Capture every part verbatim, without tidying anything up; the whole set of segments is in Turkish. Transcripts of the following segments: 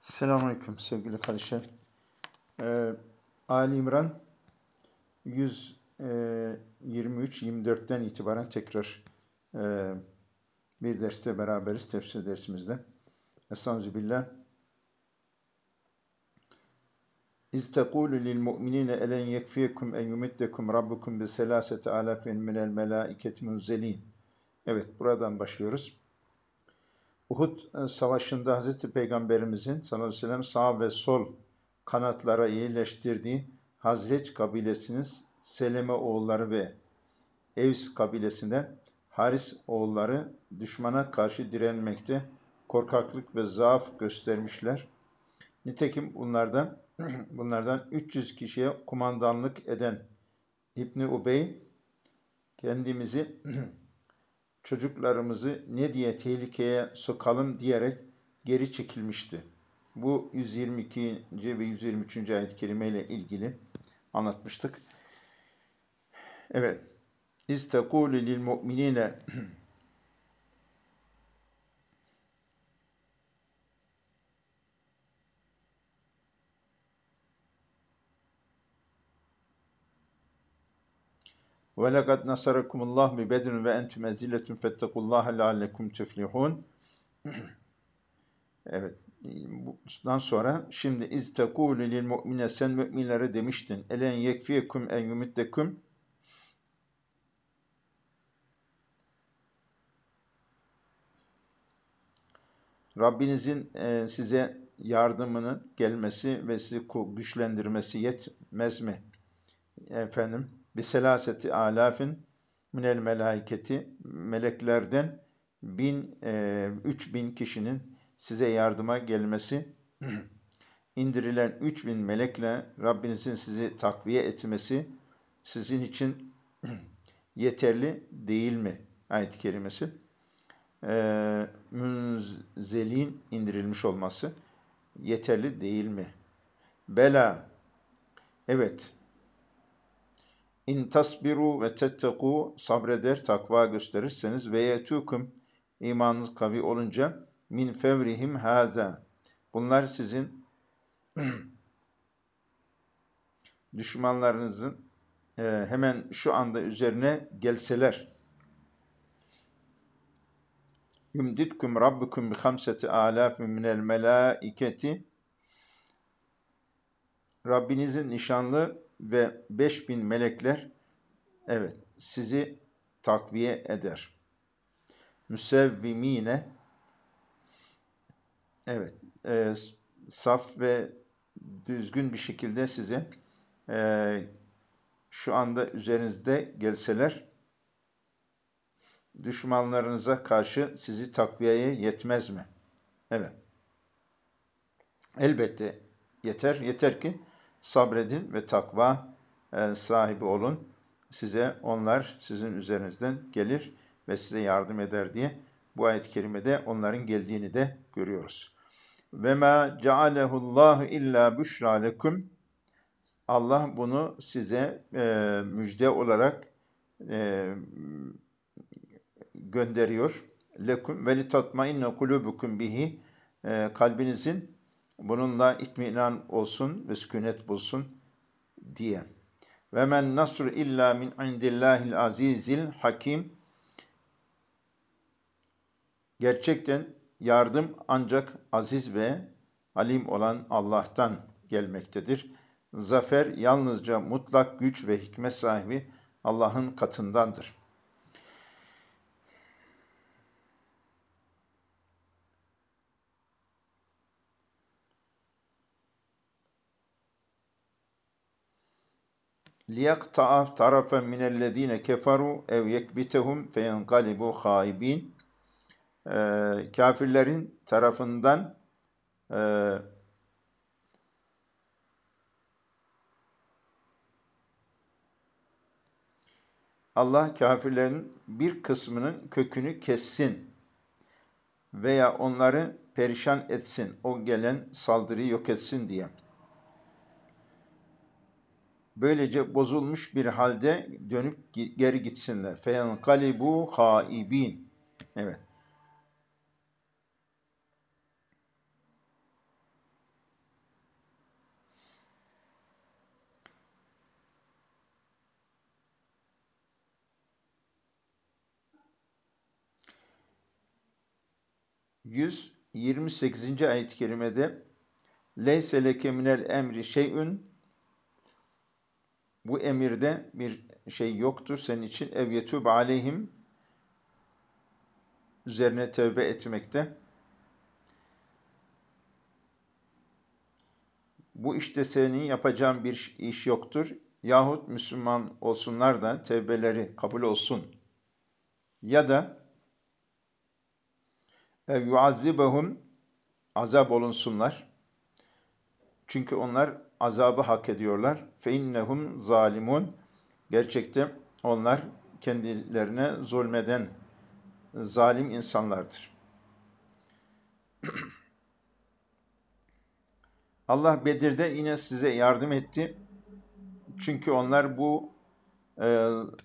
Selamünaleyküm sevgili kardeşler. Ee, Ali İmran yüz yirmi üç yirmi dörtten itibaren tekrar e, bir derste beraberiz, tefsir dersimizde. Estağfirullah. İz tekulu lil mu'minine elen yekfiyekum en yumiddekum rabbukum bi selasete alafin minel melaiketi munzelin. Evet, buradan başlıyoruz. Uhud savaşında Hazreti Peygamberimizin sallallahu aleyhi ve sellem sağ ve sol kanatlara yerleştirdiği Hazreç kabilesinin Seleme oğulları ve Evs kabilesinden Haris oğulları düşmana karşı direnmekte korkaklık ve zaaf göstermişler. Nitekim bunlardan bunlardan üç yüz kişiye kumandanlık eden İbni Ubey kendimizi çocuklarımızı ne diye tehlikeye sokalım diyerek geri çekilmişti. Bu yüz yirmi ikinci ve yüz yirmi üçüncü ayet-i kerime ile ilgili anlatmıştık. Evet. İz tekûlü lil mu'minine ve lekad nasarakumullah bi bedrin ve entüm ezilletun fettekullaha leallekum tuflihun. Evet. Bundan sonra şimdi iz tekûlü lil mu'mine sen müminlere demiştin. Elen yekfiyekum en yumiddekum. Rabbinizin e, size yardımının gelmesi ve sizi güçlendirmesi yetmez mi? Efendim, bi selaseti alafin minel melaiketi, meleklerden bin, e, üç bin kişinin size yardıma gelmesi, indirilen üç bin melekle Rabbinizin sizi takviye etmesi sizin için yeterli değil mi? Ayet-i kerimesi. E, münzelin indirilmiş olması yeterli değil mi? Bela, evet. İn tasbiru ve tetteku sabreder, takva gösterirseniz ve yetukum imanınız kavi olunca min fevrihim haza. Bunlar sizin düşmanlarınızın e, hemen şu anda üzerine gelseler. Yumditkum rabbukum bi hamseti alafin minel melaiketi. Rabbinizin nişanlı ve beş bin melekler evet sizi takviye eder. Müsevvimine evet e, saf ve düzgün bir şekilde size e, şu anda üzerinizde gelseler düşmanlarınıza karşı sizi takviyeye yetmez mi? Evet. Elbette yeter. Yeter ki sabredin ve takva e, sahibi olun. Size onlar sizin üzerinizden gelir ve size yardım eder diye bu ayet-i kerimede onların geldiğini de görüyoruz. Ve ma cealehullahu illa büşra lekum. Allah bunu size e, müjde olarak e, gönderiyor. Lekum ve litatmainne kulubukum bihi. E, kalbinizin bununla itminan olsun ve sükunet bulsun diye. Ve men nasr illa min indillahil azizil hakim. Gerçekten yardım ancak aziz ve alim olan Allah'tan gelmektedir. Zafer yalnızca mutlak güç ve hikmet sahibi Allah'ın katındandır. لِيَقْتَعَ طَرَفًا مِنَ الَّذ۪ينَ كَفَرُوا اَوْ يَكْبِتَهُمْ فَيَنْقَلِبُوا خَائِب۪ينَ Ee, kafirlerin tarafından e, Allah kafirlerin bir kısmının kökünü kessin veya onları perişan etsin, o gelen saldırıyı yok etsin diye. Böylece bozulmuş bir halde dönüp geri gitsinler. فَيَنْقَلِبُوا خَائِب۪ينَ Evet. yüz yirmi sekizinci ayet-i kerimede leyse leke minel emri şey'ün, bu emirde bir şey yoktur senin için, ev yetûb aleyhim, üzerine tövbe etmekte. Bu işte senin yapacağın bir iş yoktur. Yahut Müslüman olsunlar da tevbeleri kabul olsun. Ya da ev yuazzibahum, azap olunsunlar. Çünkü onlar azabı hak ediyorlar. Fe innehum zalimun. Gerçekte onlar kendilerine zulmeden zalim insanlardır. Allah Bedir'de yine size yardım etti. Çünkü onlar bu e,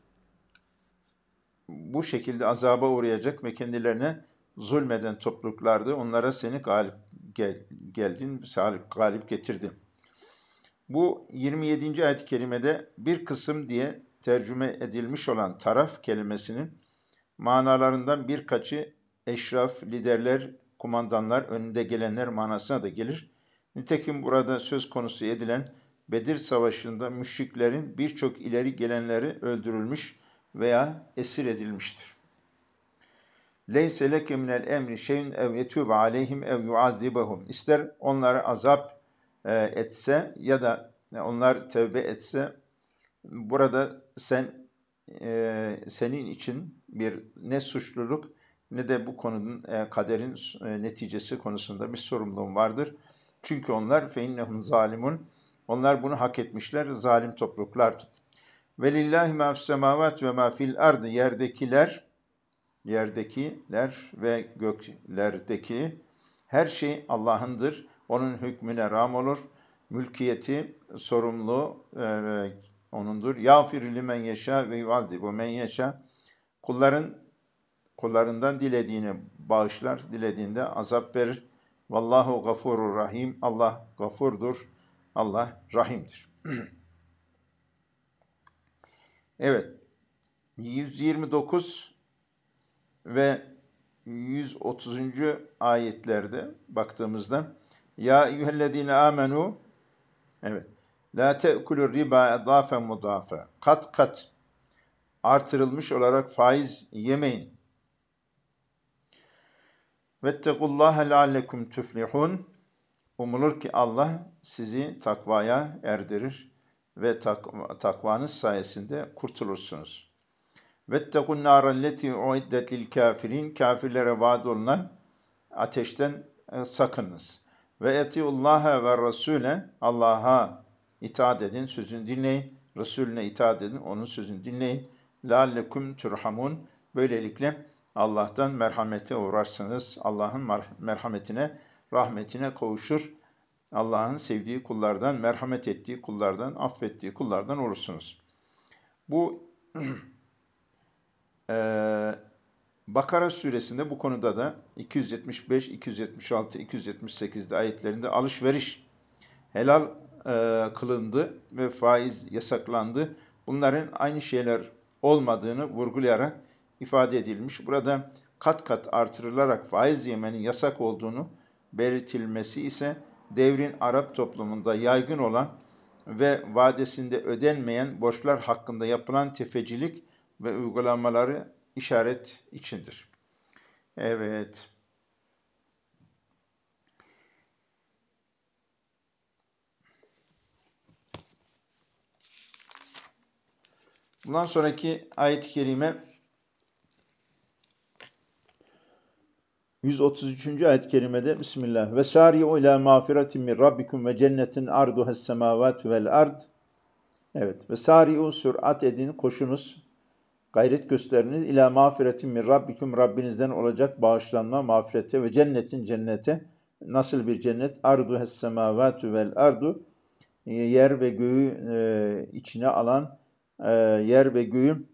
bu şekilde azaba uğrayacak ve kendilerine zulmeden topluluklardı. Onlara seni galip gel, geldin, galip getirdin. Bu yirmi yedinci ayet-i kerimede bir kısım diye tercüme edilmiş olan taraf kelimesinin manalarından birkaçı eşraf, liderler, kumandanlar, önünde gelenler manasına da gelir. Nitekim burada söz konusu edilen Bedir Savaşı'nda müşriklerin birçok ileri gelenleri öldürülmüş veya esir edilmiştir. Leyse leke minel emri şey'ün ev yetûbe aleyhim ev yuazzibahum. İster onları azap e, etse ya da onlar tevbe etse, burada sen e, senin için bir ne suçluluk ne de bu konunun e, kaderin e, neticesi konusunda bir sorumluluğun vardır. Çünkü onlar fe innehum zalimun. Onlar bunu hak etmişler, zalim topluluklardır. Velillahi ma fis semavat ve ma fil ardı, yerdekiler, yerdekiler ve göklerdeki her şey Allah'ındır. Onun hükmüne rağm olur. Mülkiyeti, sorumluluğu e, O'nundur. Yâfir limen yeşâ ve yuazzibu men yeşâ. Kulların kullarından dilediğini bağışlar, dilediğinde azap verir. Vallahu gafurur rahim. Allah gafurdur. Allah rahimdir. Evet. yüz yirmi dokuz ve yüz otuzuncu ayetlerde baktığımızda ya eyyühellezine amenu, evet, la te'kulur riba edafen mudafe, kat kat artırılmış olarak faiz yemeyin. Vettekullaha leallekum tuflihun, umulur ki Allah sizi takvaya erdirir ve tak takvanız sayesinde kurtulursunuz. Vettekun nârelleti uiddet lil kafirin, kafirlere vaad olunan ateşten e, sakınınız. Ve etiullaha ve rasûle, Allah'a itaat edin, sözünü dinleyin. Resulüne itaat edin, onun sözünü dinleyin. Lâllekum turhamun, böylelikle Allah'tan merhamete uğrarsınız. Allah'ın merhametine, rahmetine kavuşur. Allah'ın sevdiği kullardan, merhamet ettiği kullardan, affettiği kullardan olursunuz. Bu e, Bakara suresinde bu konuda da iki yüz yetmiş beş, iki yüz yetmiş altı, iki yüz yetmiş sekizde ayetlerinde alışveriş helal e, kılındı ve faiz yasaklandı. Bunların aynı şeyler olmadığını vurgulayarak ifade edilmiş. Burada kat kat artırılarak faiz yemenin yasak olduğunu belirtilmesi ise devrin Arap toplumunda yaygın olan ve vadesinde ödenmeyen borçlar hakkında yapılan tefecilik ve uygulamaları işaret içindir. Evet. Bundan sonraki ayet-i kerime yüz otuz üçüncü ayet-i kerimede Bismillah. Ve sâri'u ilâ mağfiretin min rabbikum ve cennetin arduhes semâvâtu vel ard. Evet. Ve sâri'u, sürat edin, koşunuz, gayret gösteriniz. İlâ mağfiretin min rabbikum, Rabbinizden olacak bağışlanma, mağfirete ve cennetin, cennete. Nasıl bir cennet? Arduhes semâvâtu vel ardu. Yer ve göğü e, içine alan, e, yer ve göğü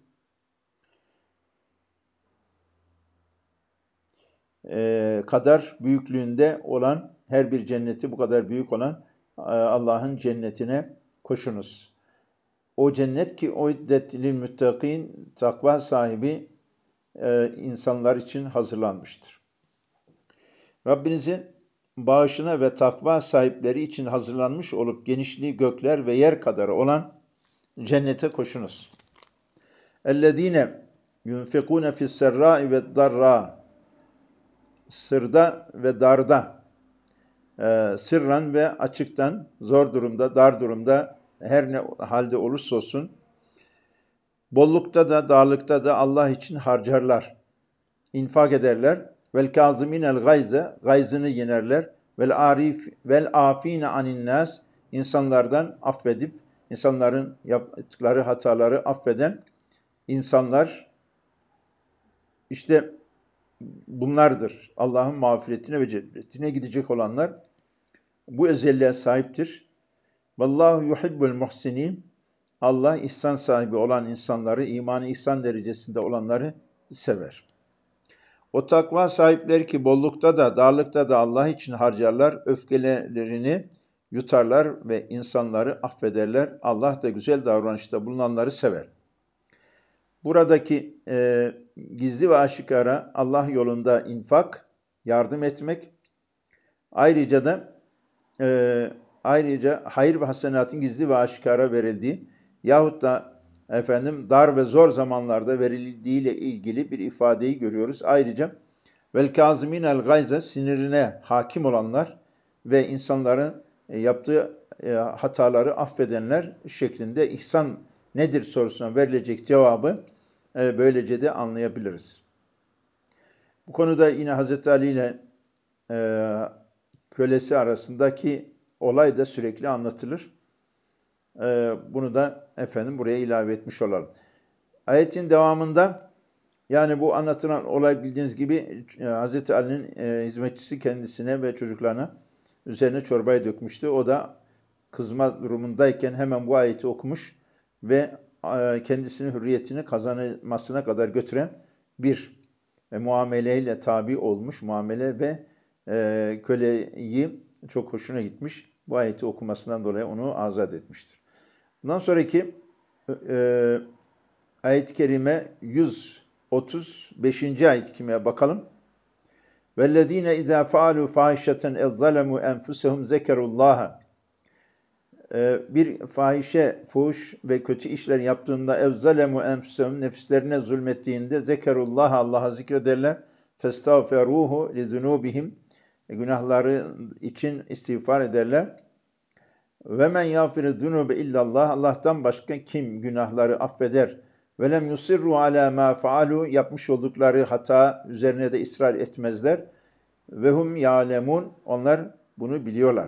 e, kadar büyüklüğünde olan, her bir cenneti bu kadar büyük olan e, Allah'ın cennetine koşunuz. O cennet ki uiddet lil muttaqin, takva sahibi e, insanlar için hazırlanmıştır. Rabbinizin bağışına ve takva sahipleri için hazırlanmış olup genişliği gökler ve yer kadar olan cennete koşunuz. اَلَّذ۪ينَ يُنْفِقُونَ فِي السَّرَّاءِ وَالضَّرَّاءِ Sırda ve darda, e, sırran ve açıktan, zor durumda, dar durumda, her ne halde olursa olsun, bollukta da, darlıkta da Allah için harcarlar, infak ederler. Vel kâzimînel gayze, gayzını yenerler. Vel arif vel afîne anin nâs, insanlardan affedip, insanların yaptıkları hataları affeden insanlar, işte bunlardır. Allah'ın mağfiretine ve cennetine gidecek olanlar bu özelliğe sahiptir. Vallahu yuhibbul muhsinin. Allah ihsan sahibi olan insanları, imanı ihsan derecesinde olanları sever. O takva sahipleri ki bollukta da darlıkta da Allah için harcarlar, öfkelerini yutarlar ve insanları affederler. Allah da güzel davranışta bulunanları sever. Buradaki e, gizli ve aşikara Allah yolunda infak, yardım etmek, ayrıca da e, ayrıca hayır ve hasenatın gizli ve aşikara verildiği yahut da efendim dar ve zor zamanlarda verildiği ile ilgili bir ifadeyi görüyoruz. Ayrıca vel kâzimînel gayze, sinirine hakim olanlar ve insanların e, yaptığı e, hataları affedenler şeklinde ihsan nedir sorusuna verilecek cevabı e, böylece de anlayabiliriz. Bu konuda yine Hazreti Ali ile e, kölesi arasındaki olay da sürekli anlatılır. E, bunu da efendim buraya ilave etmiş olalım. Ayetin devamında, yani bu anlatılan olay bildiğiniz gibi e, Hazreti Ali'nin e, hizmetçisi kendisine ve çocuklarına üzerine çorbayı dökmüştü. O da kızma durumundayken hemen bu ayeti okumuş ve e, kendisinin hürriyetini kazanmasına kadar götüren bir e, muameleyle tabi olmuş muamele ve e, köleyi çok hoşuna gitmiş. Bu ayeti okumasından dolayı onu azat etmiştir. Bundan sonraki e, ayet-i kerime yüz otuz beşinci ayet-i kerimeye bakalım. وَالَّذ۪ينَ اِذَا فَعَلُوا فَاحِشَةً اَوْ ظَلَمُوا اَنْفُسَهُمْ ذَكَرُوا اللّٰهَ Bir fahişe, fuhuş ve kötü işler yaptığında ev zalemu enfusehum, nefislerine zulmettiğinde zekerullah, Allah'a zikrederler. Festağferuhu li zunubihim, günahları için istiğfar ederler. Ve men yağfiru zunube illallah, Allah'tan başka kim günahları affeder? Ve lem yusirru ala ma faalu, yapmış oldukları hata üzerine de ısrar etmezler. Ve hum ya'lemun, onlar bunu biliyorlar.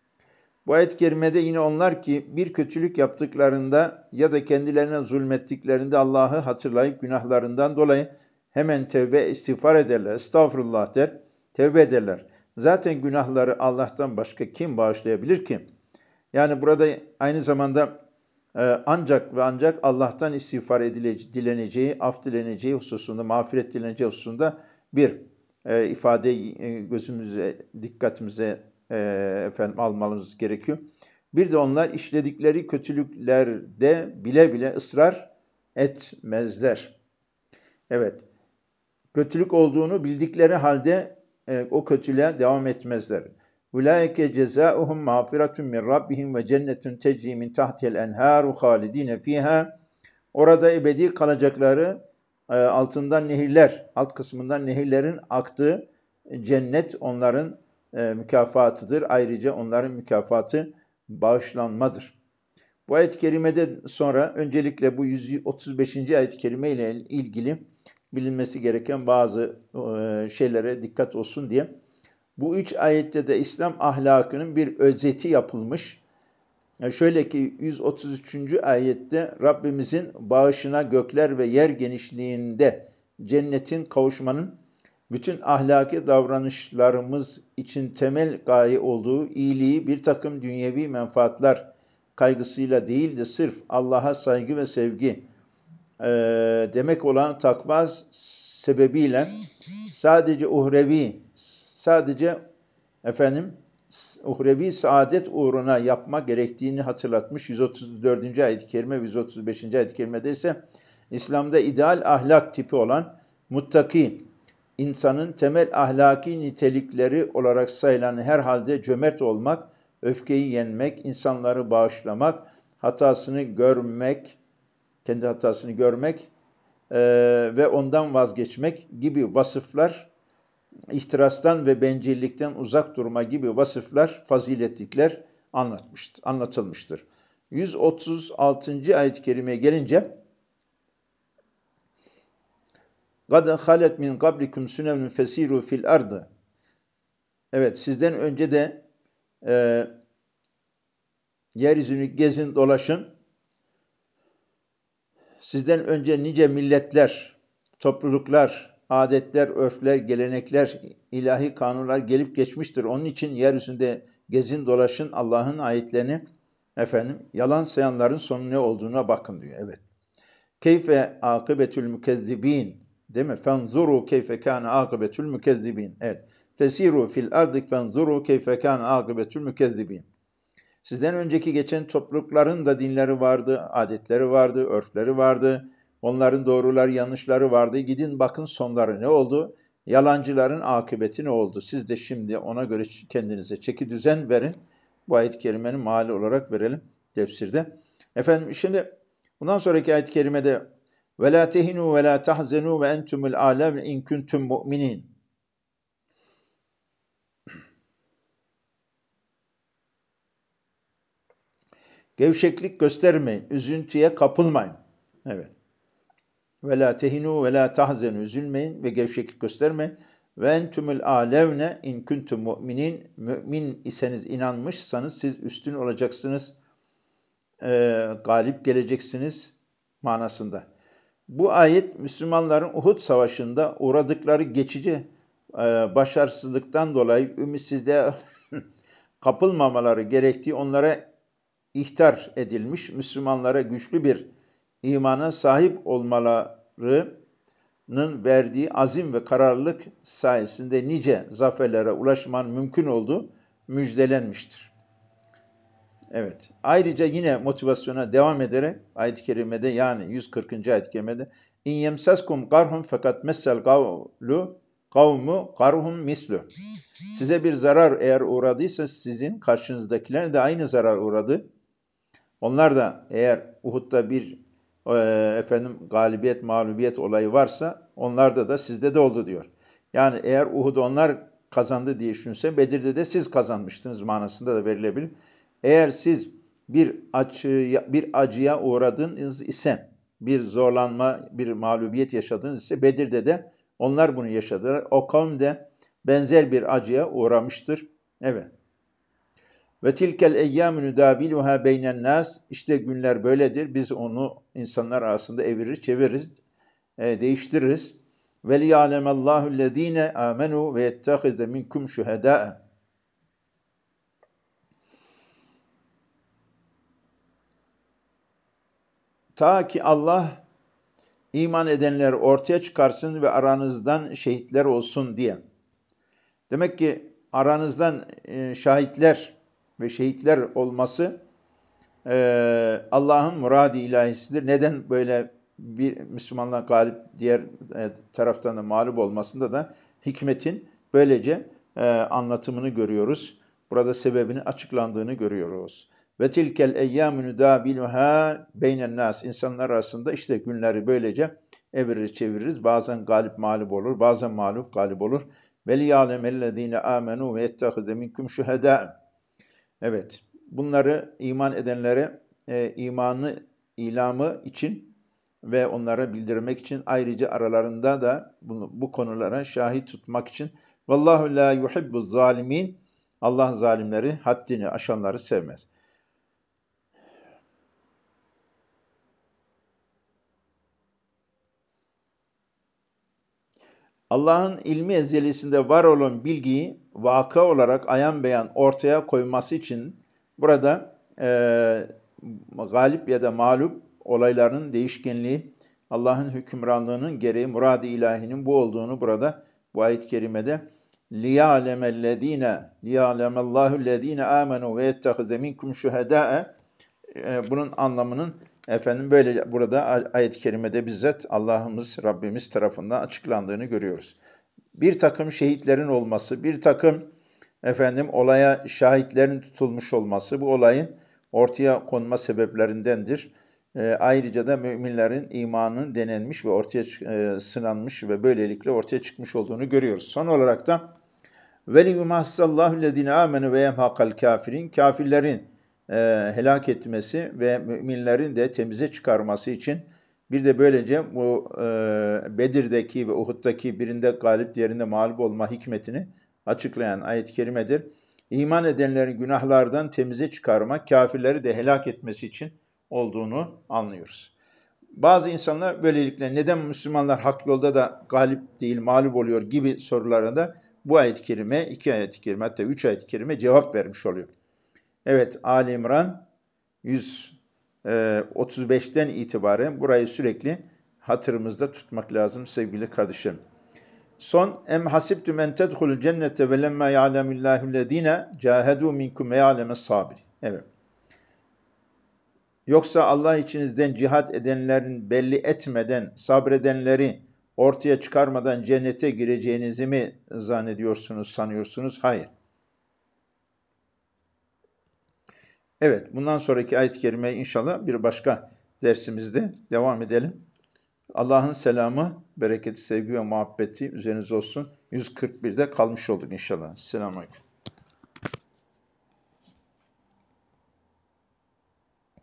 Bu ayet-i kerimede yine onlar ki bir kötülük yaptıklarında ya da kendilerine zulmettiklerinde Allah'ı hatırlayıp günahlarından dolayı hemen tevbe istiğfar ederler. Estağfurullah der, tevbe ederler. Zaten günahları Allah'tan başka kim bağışlayabilir ki? Yani burada aynı zamanda e, ancak ve ancak Allah'tan istiğfar edileceği, dileneceği, af dileneceği hususunda, mağfiret dileneceği hususunda bir e, ifadeyi e, gözümüze, dikkatimize e, efendim almamız gerekiyor. Bir de onlar işledikleri kötülüklerde bile bile ısrar etmezler. Evet, kötülük olduğunu bildikleri halde e, o kötülüğe devam etmezler. Ulaike cezaohum mağfiretun min rabbihim ve cennetun tecri min tahtiha'l enharu halidine fiha. Orada ebedi kalacakları, e, altından nehirler, alt kısmından nehirlerin aktığı cennet onların e, mükafatıdır. Ayrıca onların mükafatı bağışlanmadır. Bu ayet-i kerimede sonra öncelikle bu yüz otuz beşinci ayet-i kerime ile ilgili bilinmesi gereken bazı e, şeylere dikkat olsun diye bu üç ayette de İslam ahlakının bir özeti yapılmış. Yani şöyle ki yüz otuz üçüncü ayette Rabbimizin bağışına gökler ve yer genişliğinde cennetin kavuşmanın bütün ahlaki davranışlarımız için temel gaye olduğu, iyiliği bir takım dünyevi menfaatler kaygısıyla değil de sırf Allah'a saygı ve sevgi e, demek olan takva sebebiyle sadece uhrevi, sadece efendim uhrevi saadet uğruna yapma gerektiğini hatırlatmış. yüz otuz dördüncü ayet-i kerime, yüz otuz beşinci ayet-i kerimede ise İslam'da ideal ahlak tipi olan muttaki, insanın temel ahlaki nitelikleri olarak sayılan herhalde cömert olmak, öfkeyi yenmek, insanları bağışlamak, hatasını görmek, kendi hatasını görmek e, ve ondan vazgeçmek gibi vasıflar, ihtirastan ve bencillikten uzak durma gibi vasıflar, faziletlikler anlatmıştır, anlatılmıştır. yüz otuz altıncı ayet-i kerimeye gelince قَدْ خَلَتْ مِنْ قَبْلِكُمْ سُنَنٌ فَسِيرُوا فِي الْأَرْضِ. Evet, sizden önce de e, yeryüzünü gezin, dolaşın. Sizden önce nice milletler, topluluklar, adetler, örfler, gelenekler, ilahi kanunlar gelip geçmiştir. Onun için yeryüzünde gezin, dolaşın, Allah'ın ayetlerini efendim yalan sayanların sonu ne olduğuna bakın diyor. Evet. Keyfe akıbetül mükezzibin. Değil mi? Fenzuru keyfe kâne akıbetül mükezzibin. Evet. Fesiru fil ardık fenzuru keyfe kâne akıbetül mükezzibin. Sizden önceki geçen toplulukların da dinleri vardı, adetleri vardı, örfleri vardı. Onların doğruları, yanlışları vardı. Gidin bakın sonları ne oldu? Yalancıların akıbeti ne oldu? Siz de şimdi ona göre kendinize çeki düzen verin. Bu ayet-i kerimenin meali olarak verelim tefsirde. Efendim şimdi bundan sonraki ayet-i kerimede وَلَا تَهِنُوا وَلَا تَحْزَنُوا وَاَنْتُمُ الْعَالَمْ اِنْ كُنْتُمْ مُؤْمِنِينَ. Gevşeklik göstermeyin, üzüntüye kapılmayın. Evet. Ve la tehinu ve la tahzenu, üzülmeyin ve gevşeklik göstermeyin. Ve entumul alevne in kuntum mu'minin, mümin iseniz, inanmışsanız siz üstün olacaksınız, e, galip geleceksiniz manasında. Bu ayet Müslümanların Uhud Savaşı'nda uğradıkları geçici e, başarısızlıktan dolayı ümitsizliğe kapılmamaları gerektiği onlara ihtar edilmiş, Müslümanlara güçlü bir imana sahip olmalarının verdiği azim ve kararlılık sayesinde nice zaferlere ulaşmanın mümkün olduğu müjdelenmiştir. Evet. Ayrıca yine motivasyona devam ederek ayet-i kerimede, yani yüz kırkıncı ayet-i kerimede İn yemsaskum qarhum fakat messel kavlu kavmu qarhum mislu. Size bir zarar eğer uğradıysa sizin karşınızdakilerine de aynı zarar uğradı. Onlar da eğer Uhud'da bir e, efendim galibiyet, mağlubiyet olayı varsa onlarda da sizde de oldu diyor. Yani eğer Uhud onlar kazandı diye düşünse Bedir'de de siz kazanmıştınız manasında da verilebilir. Eğer siz bir acıya, bir acıya uğradınız ise, bir zorlanma, bir mağlubiyet yaşadınız ise Bedir'de de onlar bunu yaşadılar. O kavim de benzer bir acıya uğramıştır. Evet. Ve tilkel eyyâmü nüdâbiluhâ beynen nâs. İşte günler böyledir. Biz onu insanlar arasında evirir, çeviririz, e, değiştiririz. Ve liyâlemellâhu lezîne âmenû ve yettehize minkum şühedâe. Ta ki Allah iman edenleri ortaya çıkarsın ve aranızdan şehitler olsun diye. Demek ki aranızdan e, şahitler ve şehitler olması Ee, Allah'ın muradi ilahisidir. Neden böyle bir Müslümanlar galip, diğer e, taraftan da mağlup olmasında da hikmetin böylece e, anlatımını görüyoruz. Burada sebebini açıklandığını görüyoruz. Ve tilkel eyyâmü nüdâbiluhâ beynen nâs. İnsanlar arasında işte günleri böylece evirir çeviririz. Bazen galip mağlup olur, bazen mağlup galip olur. Ve liyâlemellezîne âmenû ve yettehize minkum şühedâ. Evet, bunları iman edenlere e, imanı ilamı için ve onlara bildirmek için, ayrıca aralarında da bunu, bu konulara şahit tutmak için. Vallahu la yuhibbu zalimin. Allah zalimleri, haddini aşanları sevmez. Allah'ın ilmi ezelisinde var olan bilgiyi vaka olarak ayan beyan ortaya koyması için burada e, galip ya da mağlup olayların değişkenliği, Allah'ın hükümranlığının gereği, murad-ı ilahinin bu olduğunu burada bu ayet-i kerimede لِيَعْلَمَ الَّذ۪ينَ لِيَعْلَمَ اللّٰهُ الَّذ۪ينَ آمَنُوا وَيَتَّخِذَ مِنْكُمْ شُهَدَاءَ. Bunun anlamının efendim böyle burada ayet-i kerimede bizzat Allah'ımız, Rabbimiz tarafından açıklandığını görüyoruz. bir takım şehitlerin olması, bir takım efendim olaya şahitlerin tutulmuş olması bu olayın ortaya konma sebeplerindendir. E, ayrıca da müminlerin imanının denenmiş ve ortaya e, sınanmış ve böylelikle ortaya çıkmış olduğunu görüyoruz. Son olarak da وَلِيُمَحْسَ الَّذ۪ينَ آمَنُوا وَيَمْحَقَ الْكَافِرِينَ Kafirlerin e, helak etmesi ve müminlerin de temize çıkarması için bir de böylece bu e, Bedir'deki ve Uhud'daki birinde galip diğerinde mağlup olma hikmetini açıklayan ayet-i kerimedir. İman edenlerin günahlardan temize çıkarmak, kafirleri de helak etmesi için olduğunu anlıyoruz. Bazı insanlar böylelikle neden Müslümanlar hak yolda da galip değil, mağlup oluyor gibi sorulara da bu ayet-i kerime, iki ayet-i kerime, hatta üç ayet-i kerime cevap vermiş oluyor. Evet, Ali İmran yüz otuz beşten itibaren burayı sürekli hatırımızda tutmak lazım sevgili kardeşlerim. Son, em hasibtum en tedhulul cennete ve lemma ya'lemullahü'llezine cahedu minkum ve ya'lemes sabir. Evet. Yoksa Allah içinizden cihat edenlerin belli etmeden, sabredenleri ortaya çıkarmadan cennete gireceğinizi mi zannediyorsunuz, sanıyorsunuz? Hayır. Evet, bundan sonraki ayet-i kerimeye inşallah bir başka dersimizde devam edelim. Allah'ın selamı, bereketi, sevgi ve muhabbeti üzerinize olsun. yüz kırk birde kalmış olduk inşallah. Selamünaleyküm.